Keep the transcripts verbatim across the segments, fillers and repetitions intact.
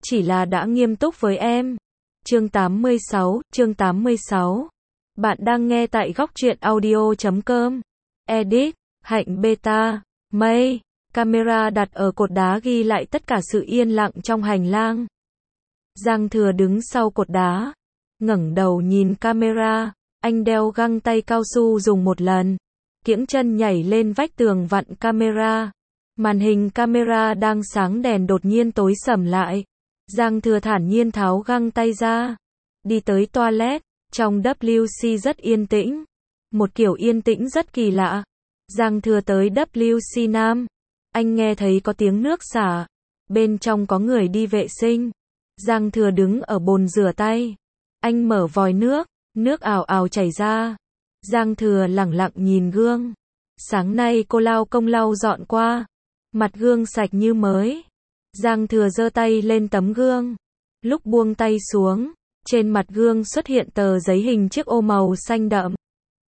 chỉ là đã nghiêm túc với em. Chương tám mươi sáu, chương tám mươi sáu. Bạn đang nghe tại góc truyện audio chấm com. Edit, Hạnh Beta, Mây. Camera đặt ở cột đá ghi lại tất cả sự yên lặng trong hành lang. Giang Thừa đứng sau cột đá, ngẩng đầu nhìn camera, anh đeo găng tay cao su dùng một lần, kiễng chân nhảy lên vách tường vặn camera. Màn hình camera đang sáng đèn đột nhiên tối sầm lại. Giang Thừa thản nhiên tháo găng tay ra, đi tới toilet, trong W C rất yên tĩnh, một kiểu yên tĩnh rất kỳ lạ. Giang Thừa tới W C Nam, anh nghe thấy có tiếng nước xả, bên trong có người đi vệ sinh. Giang Thừa đứng ở bồn rửa tay, anh mở vòi nước, nước ào ào chảy ra. Giang Thừa lẳng lặng nhìn gương, sáng nay cô lao công lau dọn qua, mặt gương sạch như mới. Giang Thừa giơ tay lên tấm gương, lúc buông tay xuống, trên mặt gương xuất hiện tờ giấy hình chiếc ô màu xanh đậm.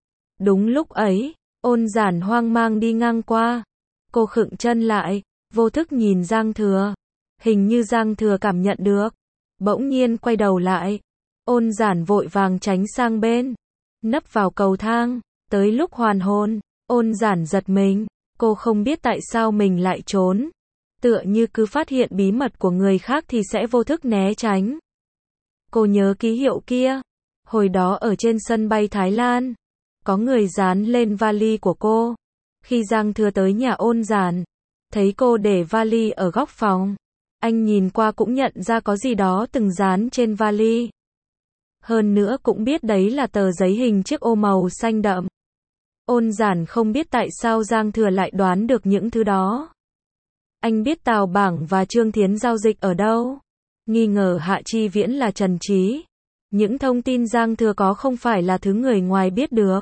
Đúng lúc ấy, Ôn Giản hoang mang đi ngang qua, cô khựng chân lại, vô thức nhìn Giang Thừa, hình như Giang Thừa cảm nhận được, bỗng nhiên quay đầu lại. Ôn Giản vội vàng tránh sang bên, nấp vào cầu thang. Tới lúc hoàn hồn, Ôn Giản giật mình, cô không biết tại sao mình lại trốn, tựa như cứ phát hiện bí mật của người khác thì sẽ vô thức né tránh. Cô nhớ ký hiệu kia, hồi đó ở trên sân bay Thái Lan, có người dán lên vali của cô. Khi Giang Thừa tới nhà Ôn Giản, thấy cô để vali ở góc phòng, anh nhìn qua cũng nhận ra có gì đó từng dán trên vali. Hơn nữa cũng biết đấy là tờ giấy hình chiếc ô màu xanh đậm. Ôn Giản không biết tại sao Giang Thừa lại đoán được những thứ đó. Anh biết Tào Bảng và Trương Thiến giao dịch ở đâu, nghi ngờ Hạ Chi Viễn là Trần Trí. Những thông tin Giang Thừa có không phải là thứ người ngoài biết được.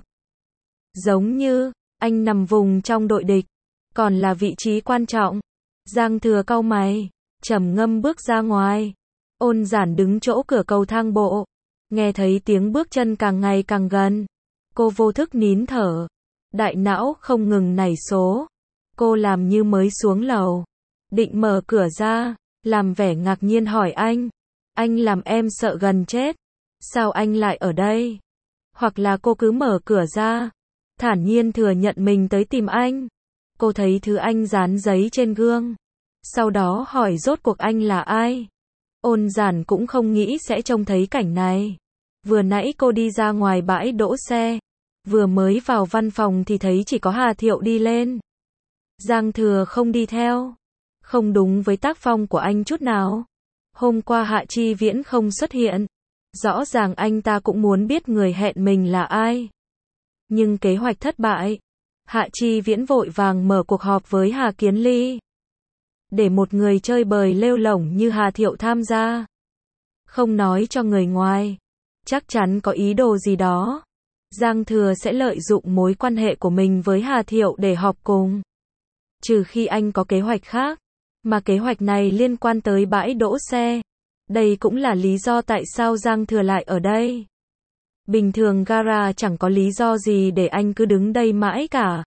Giống như, anh nằm vùng trong đội địch, còn là vị trí quan trọng. Giang Thừa cau mày, trầm ngâm bước ra ngoài. Ôn Giản đứng chỗ cửa cầu thang bộ, nghe thấy tiếng bước chân càng ngày càng gần. Cô vô thức nín thở, đại não không ngừng nảy số. Cô làm như mới xuống lầu, định mở cửa ra, làm vẻ ngạc nhiên hỏi anh. Anh làm em sợ gần chết. Sao anh lại ở đây? Hoặc là cô cứ mở cửa ra, thản nhiên thừa nhận mình tới tìm anh. Cô thấy thứ anh dán giấy trên gương, sau đó hỏi rốt cuộc anh là ai. Ôn Giản cũng không nghĩ sẽ trông thấy cảnh này. Vừa nãy cô đi ra ngoài bãi đỗ xe, vừa mới vào văn phòng thì thấy chỉ có Hà Thiệu đi lên. Giang Thừa không đi theo, không đúng với tác phong của anh chút nào. Hôm qua Hạ Chi Viễn không xuất hiện, rõ ràng anh ta cũng muốn biết người hẹn mình là ai. Nhưng kế hoạch thất bại, Hạ Chi Viễn vội vàng mở cuộc họp với Hà Kiến Ly, để một người chơi bời lêu lổng như Hà Thiệu tham gia. Không nói cho người ngoài, chắc chắn có ý đồ gì đó. Giang Thừa sẽ lợi dụng mối quan hệ của mình với Hà Thiệu để họp cùng. Trừ khi anh có kế hoạch khác, mà kế hoạch này liên quan tới bãi đỗ xe. Đây cũng là lý do tại sao Giang Thừa lại ở đây. Bình thường gara chẳng có lý do gì để anh cứ đứng đây mãi cả.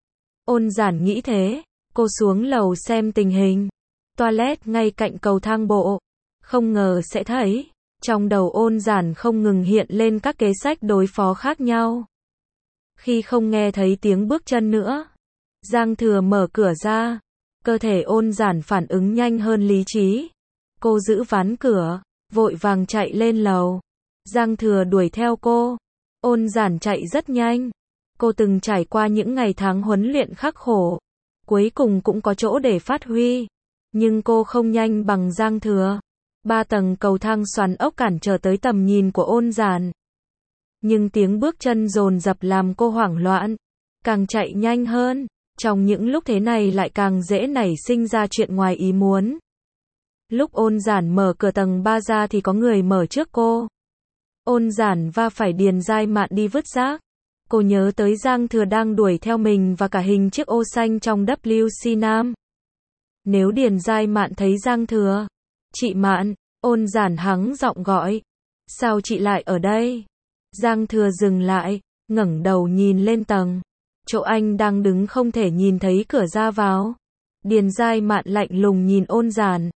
Ôn Giản nghĩ thế, cô xuống lầu xem tình hình. Toilet ngay cạnh cầu thang bộ, không ngờ sẽ thấy, trong đầu Ôn Giản không ngừng hiện lên các kế sách đối phó khác nhau. Khi không nghe thấy tiếng bước chân nữa, Giang Thừa mở cửa ra, cơ thể Ôn Giản phản ứng nhanh hơn lý trí. Cô giữ ván cửa, vội vàng chạy lên lầu. Giang Thừa đuổi theo cô. Ôn Giản chạy rất nhanh. Cô từng trải qua những ngày tháng huấn luyện khắc khổ, cuối cùng cũng có chỗ để phát huy. Nhưng cô không nhanh bằng Giang Thừa. Ba tầng cầu thang xoắn ốc cản trở tới tầm nhìn của Ôn Giản. Nhưng tiếng bước chân dồn dập làm cô hoảng loạn, càng chạy nhanh hơn. Trong những lúc thế này lại càng dễ nảy sinh ra chuyện ngoài ý muốn. Lúc Ôn Giản mở cửa tầng ba ra thì có người mở trước cô. Ôn Giản va phải Điền Giai Mạn đi vứt rác. Cô nhớ tới Giang Thừa đang đuổi theo mình và cả hình chiếc ô xanh trong W C Nam. Nếu Điền Giai Mạn thấy Giang Thừa, chị Mạn, Ôn Giản hắng giọng gọi. Sao chị lại ở đây? Giang Thừa dừng lại, ngẩng đầu nhìn lên tầng. Chỗ anh đang đứng không thể nhìn thấy cửa ra vào. Điền Giai Mạn lạnh lùng nhìn Ôn Giản.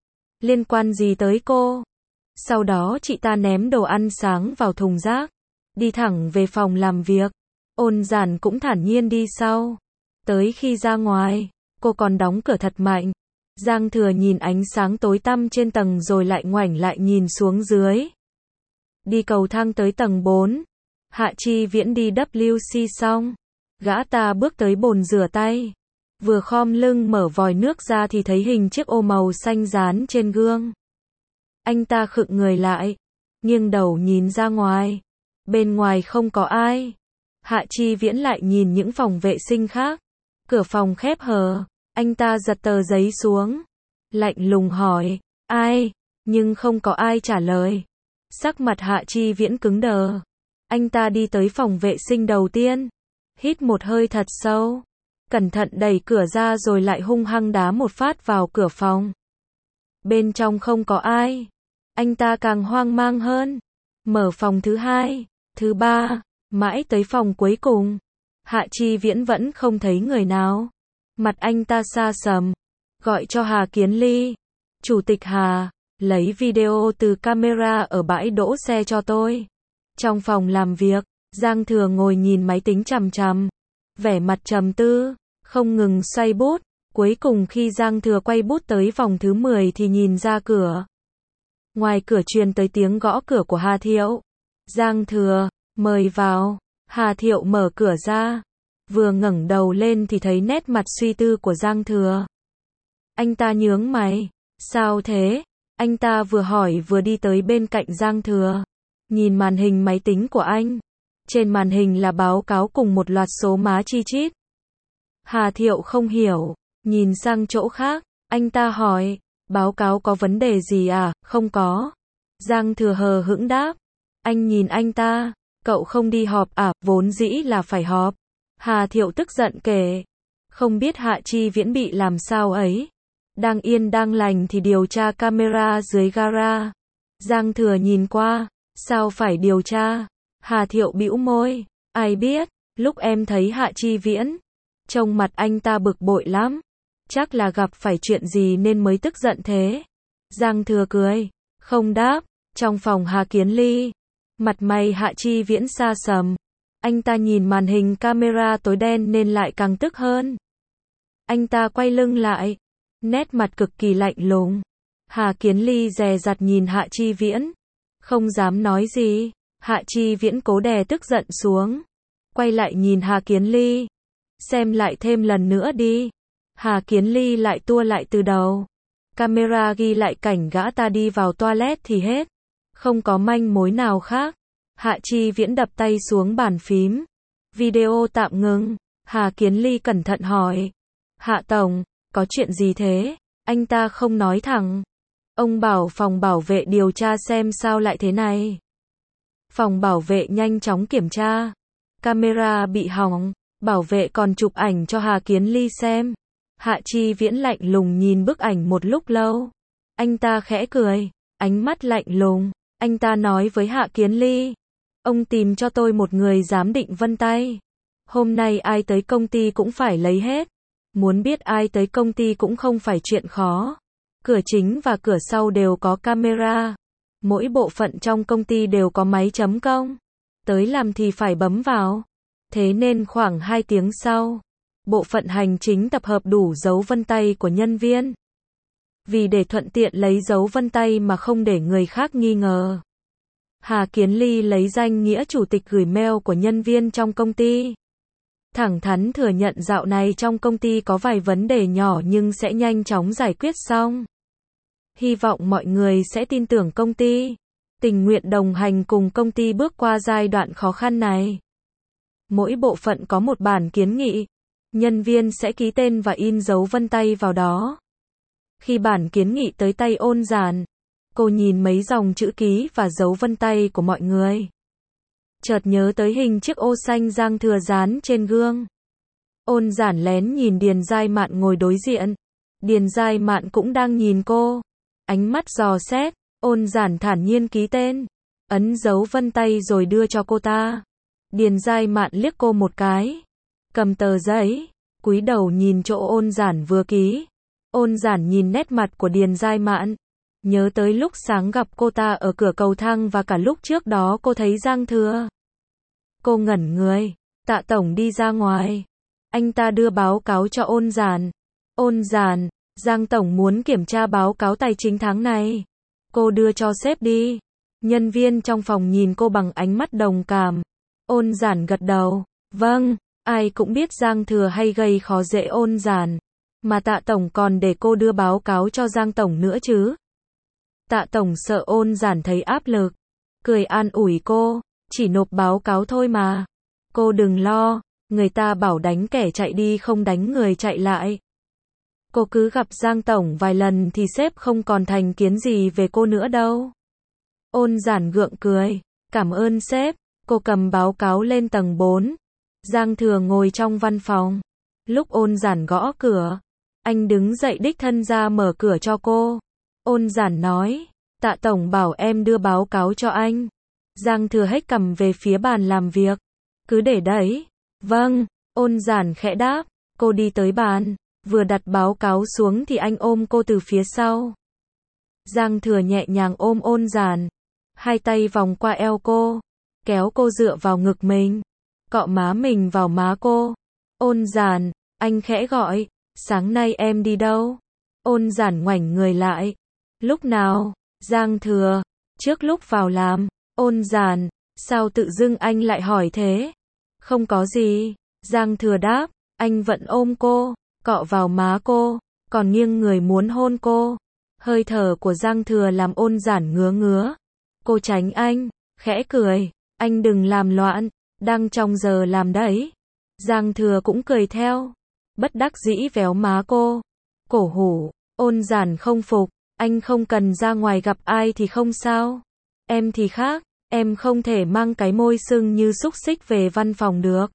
Liên quan gì tới cô? Sau đó chị ta ném đồ ăn sáng vào thùng rác, đi thẳng về phòng làm việc. Ôn Giản cũng thản nhiên đi sau. Tới khi ra ngoài, cô còn đóng cửa thật mạnh. Giang Thừa nhìn ánh sáng tối tăm trên tầng rồi lại ngoảnh lại nhìn xuống dưới. Đi cầu thang tới tầng bốn. Hạ Chi Viễn đi W C xong, gã ta bước tới bồn rửa tay. Vừa khom lưng mở vòi nước ra thì thấy hình chiếc ô màu xanh dán trên gương. Anh ta khựng người lại, nghiêng đầu nhìn ra ngoài. Bên ngoài không có ai. Hạ Chi Viễn lại nhìn những phòng vệ sinh khác. Cửa phòng khép hờ, anh ta giật tờ giấy xuống. Lạnh lùng hỏi, ai? Nhưng không có ai trả lời. Sắc mặt Hạ Chi Viễn cứng đờ. Anh ta đi tới phòng vệ sinh đầu tiên. Hít một hơi thật sâu. Cẩn thận đẩy cửa ra rồi lại hung hăng đá một phát vào cửa phòng. Bên trong không có ai. Anh ta càng hoang mang hơn. Mở phòng thứ hai, thứ ba, mãi tới phòng cuối cùng. Hạ Chi Viễn vẫn không thấy người nào. Mặt anh ta xa sầm. Gọi cho Hà Kiến Ly. Chủ tịch Hà, lấy video từ camera ở bãi đỗ xe cho tôi. Trong phòng làm việc, Giang Thừa ngồi nhìn máy tính chằm chằm. Vẻ mặt trầm tư, không ngừng xoay bút. Cuối cùng khi Giang Thừa quay bút tới vòng thứ mười thì nhìn ra cửa. Ngoài cửa truyền tới tiếng gõ cửa của Hà Thiệu. Giang Thừa, mời vào. Hà Thiệu mở cửa ra. Vừa ngẩng đầu lên thì thấy nét mặt suy tư của Giang Thừa. Anh ta nhướng mày. Sao thế? Anh ta vừa hỏi vừa đi tới bên cạnh Giang Thừa. Nhìn màn hình máy tính của anh. Trên màn hình là báo cáo cùng một loạt số má chi chít. Hà Thiệu không hiểu. Nhìn sang chỗ khác. Anh ta hỏi. Báo cáo có vấn đề gì à? Không có. Giang Thừa hờ hững đáp. Anh nhìn anh ta. Cậu không đi họp à? Vốn dĩ là phải họp. Hà Thiệu tức giận kể. Không biết Hạ Chi Viễn bị làm sao ấy. Đang yên đang lành thì điều tra camera dưới gara. Giang Thừa nhìn qua. Sao phải điều tra? Hà Thiệu bĩu môi. Ai biết, lúc em thấy Hạ Chi Viễn, trông mặt anh ta bực bội lắm. Chắc là gặp phải chuyện gì nên mới tức giận thế. Giang Thừa cười. Không đáp. Trong phòng Hà Kiến Ly, mặt mày Hạ Chi Viễn xa sầm. Anh ta nhìn màn hình camera tối đen nên lại càng tức hơn. Anh ta quay lưng lại. Nét mặt cực kỳ lạnh lùng. Hà Kiến Ly dè dặt nhìn Hạ Chi Viễn. Không dám nói gì. Hạ Chi Viễn cố đè tức giận xuống. Quay lại nhìn Hà Kiến Ly. Xem lại thêm lần nữa đi. Hà Kiến Ly lại tua lại từ đầu. Camera ghi lại cảnh gã ta đi vào toilet thì hết. Không có manh mối nào khác. Hạ Chi Viễn đập tay xuống bàn phím. Video tạm ngừng. Hà Kiến Ly cẩn thận hỏi. Hạ Tổng, có chuyện gì thế? Anh ta không nói thẳng. Ông bảo phòng bảo vệ điều tra xem sao lại thế này. Phòng bảo vệ nhanh chóng kiểm tra. Camera bị hỏng. Bảo vệ còn chụp ảnh cho Hà Kiến Ly xem. Hạ Chi Viễn lạnh lùng nhìn bức ảnh một lúc lâu. Anh ta khẽ cười. Ánh mắt lạnh lùng. Anh ta nói với Hạ Kiến Ly. Ông tìm cho tôi một người giám định vân tay. Hôm nay ai tới công ty cũng phải lấy hết. Muốn biết ai tới công ty cũng không phải chuyện khó. Cửa chính và cửa sau đều có camera. Mỗi bộ phận trong công ty đều có máy chấm công. Tới làm thì phải bấm vào. Thế nên khoảng hai tiếng sau, bộ phận hành chính tập hợp đủ dấu vân tay của nhân viên. Vì để thuận tiện lấy dấu vân tay mà không để người khác nghi ngờ. Hà Kiến Ly lấy danh nghĩa chủ tịch gửi mail của nhân viên trong công ty. Thẳng thắn thừa nhận dạo này trong công ty có vài vấn đề nhỏ nhưng sẽ nhanh chóng giải quyết xong. Hy vọng mọi người sẽ tin tưởng công ty, tình nguyện đồng hành cùng công ty bước qua giai đoạn khó khăn này. Mỗi bộ phận có một bản kiến nghị, nhân viên sẽ ký tên và in dấu vân tay vào đó. Khi bản kiến nghị tới tay Ôn Giản, cô nhìn mấy dòng chữ ký và dấu vân tay của mọi người. Chợt nhớ tới hình chiếc ô xanh Giang Thừa dán trên gương. Ôn Giản lén nhìn Điền Giai Mạn ngồi đối diện. Điền Giai Mạn cũng đang nhìn cô. Ánh mắt dò xét, Ôn Giản thản nhiên ký tên, ấn dấu vân tay rồi đưa cho cô ta. Điền Giai Mạn liếc cô một cái, cầm tờ giấy, cúi đầu nhìn chỗ Ôn Giản vừa ký. Ôn Giản nhìn nét mặt của Điền Giai Mạn, Nhớ tới lúc sáng gặp cô ta ở cửa cầu thang và cả lúc trước đó cô thấy Giang Thừa. Cô ngẩn người. Tạ tổng đi ra ngoài. Anh ta đưa báo cáo cho Ôn Giản. Ôn Giản, Giang tổng muốn kiểm tra báo cáo tài chính tháng này. Cô đưa cho sếp đi. Nhân viên trong phòng nhìn cô bằng ánh mắt đồng cảm. Ôn Giản gật đầu. Vâng, ai cũng biết Giang Thừa hay gây khó dễ Ôn Giản. Mà Tạ tổng còn để cô đưa báo cáo cho Giang tổng nữa chứ. Tạ tổng sợ Ôn Giản thấy áp lực. Cười an ủi cô. Chỉ nộp báo cáo thôi mà. Cô đừng lo. Người ta bảo đánh kẻ chạy đi không đánh người chạy lại. Cô cứ gặp Giang tổng vài lần thì sếp không còn thành kiến gì về cô nữa đâu. Ôn Giản gượng cười. Cảm ơn sếp. Cô cầm báo cáo lên tầng bốn. Giang Thừa ngồi trong văn phòng. Lúc Ôn Giản gõ cửa, anh đứng dậy đích thân ra mở cửa cho cô. Ôn Giản nói, Tạ tổng bảo em đưa báo cáo cho anh. Giang Thừa hếch cầm về phía bàn làm việc. Cứ để đấy. Vâng, Ôn Giản khẽ đáp. Cô đi tới bàn, vừa đặt báo cáo xuống thì anh ôm cô từ phía sau. Giang Thừa nhẹ nhàng ôm Ôn Giản, hai tay vòng qua eo cô, kéo cô dựa vào ngực mình, cọ má mình vào má cô. Ôn Giản, anh khẽ gọi, sáng nay em đi đâu? Ôn Giản ngoảnh người lại. Lúc nào? Giang Thừa, trước lúc vào làm. Ôn Giản, sao tự dưng anh lại hỏi thế? Không có gì. Giang Thừa đáp, anh vẫn ôm cô, cọ vào má cô, còn nghiêng người muốn hôn cô. Hơi thở của Giang Thừa làm Ôn Giản ngứa ngứa. Cô tránh anh, khẽ cười, anh đừng làm loạn, đang trong giờ làm đấy. Giang Thừa cũng cười theo, bất đắc dĩ véo má cô. Cổ hủ, Ôn Giản không phục, anh không cần ra ngoài gặp ai thì không sao. Em thì khác, em không thể mang cái môi sưng như xúc xích về văn phòng được.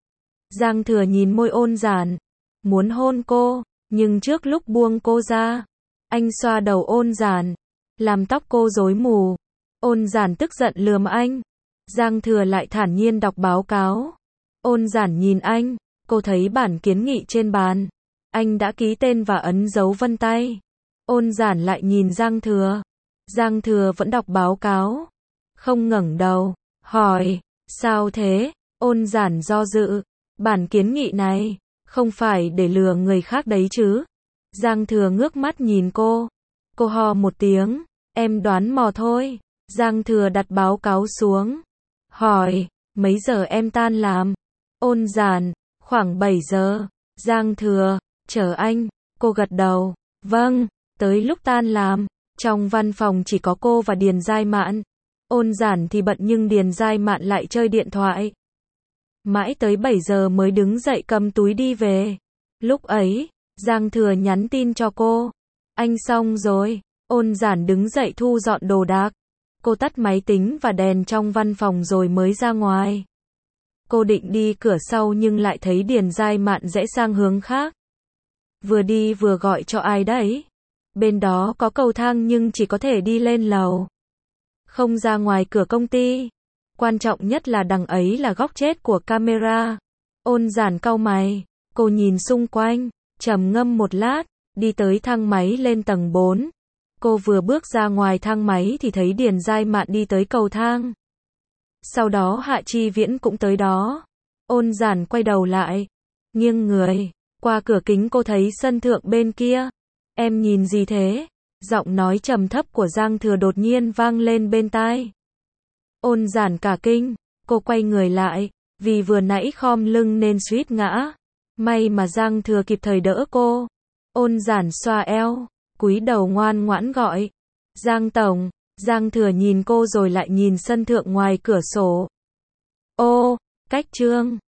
Giang Thừa nhìn môi Ôn Giản, muốn hôn cô, nhưng trước lúc buông cô ra, anh xoa đầu Ôn Giản, làm tóc cô rối mù. Ôn Giản tức giận lườm anh. Giang Thừa lại thản nhiên đọc báo cáo. Ôn Giản nhìn anh, cô thấy bản kiến nghị trên bàn. Anh đã ký tên và ấn dấu vân tay. Ôn Giản lại nhìn Giang Thừa. Giang Thừa vẫn đọc báo cáo, không ngẩng đầu, hỏi, sao thế? Ôn Giản do dự, bản kiến nghị này, không phải để lừa người khác đấy chứ? Giang Thừa ngước mắt nhìn cô. Cô ho một tiếng, em đoán mò thôi. Giang Thừa đặt báo cáo xuống, hỏi, mấy giờ em tan làm? Ôn Giản, khoảng bảy giờ. Giang Thừa, chờ anh. Cô gật đầu, vâng. Tới lúc tan làm, trong văn phòng chỉ có cô và Điền Giai Mạn. Ôn Giản thì bận nhưng Điền Giai Mạn lại chơi điện thoại. Mãi tới bảy giờ mới đứng dậy cầm túi đi về. Lúc ấy, Giang Thừa nhắn tin cho cô. Anh xong rồi. Ôn Giản đứng dậy thu dọn đồ đạc. Cô tắt máy tính và đèn trong văn phòng rồi mới ra ngoài. Cô định đi cửa sau nhưng lại thấy Điền Giai Mạn rẽ sang hướng khác. Vừa đi vừa gọi cho ai đấy. Bên đó có cầu thang nhưng chỉ có thể đi lên lầu. Không ra ngoài cửa công ty. Quan trọng nhất là đằng ấy là góc chết của camera. Ôn Giản cau mày. Cô nhìn xung quanh, trầm ngâm một lát, đi tới thang máy lên tầng bốn. Cô vừa bước ra ngoài thang máy thì thấy Điền Giai Mạn đi tới cầu thang. Sau đó Hạ Chi Viễn cũng tới đó. Ôn Giản quay đầu lại, nghiêng người, qua cửa kính cô thấy sân thượng bên kia. Em nhìn gì thế? Giọng nói trầm thấp của Giang Thừa đột nhiên vang lên bên tai. Ôn Giản cả kinh, cô quay người lại, vì vừa nãy khom lưng nên suýt ngã. May mà Giang Thừa kịp thời đỡ cô. Ôn Giản xoa eo, cúi đầu ngoan ngoãn gọi. Giang tổng. Giang Thừa nhìn cô rồi lại nhìn sân thượng ngoài cửa sổ. Ô, cách trương.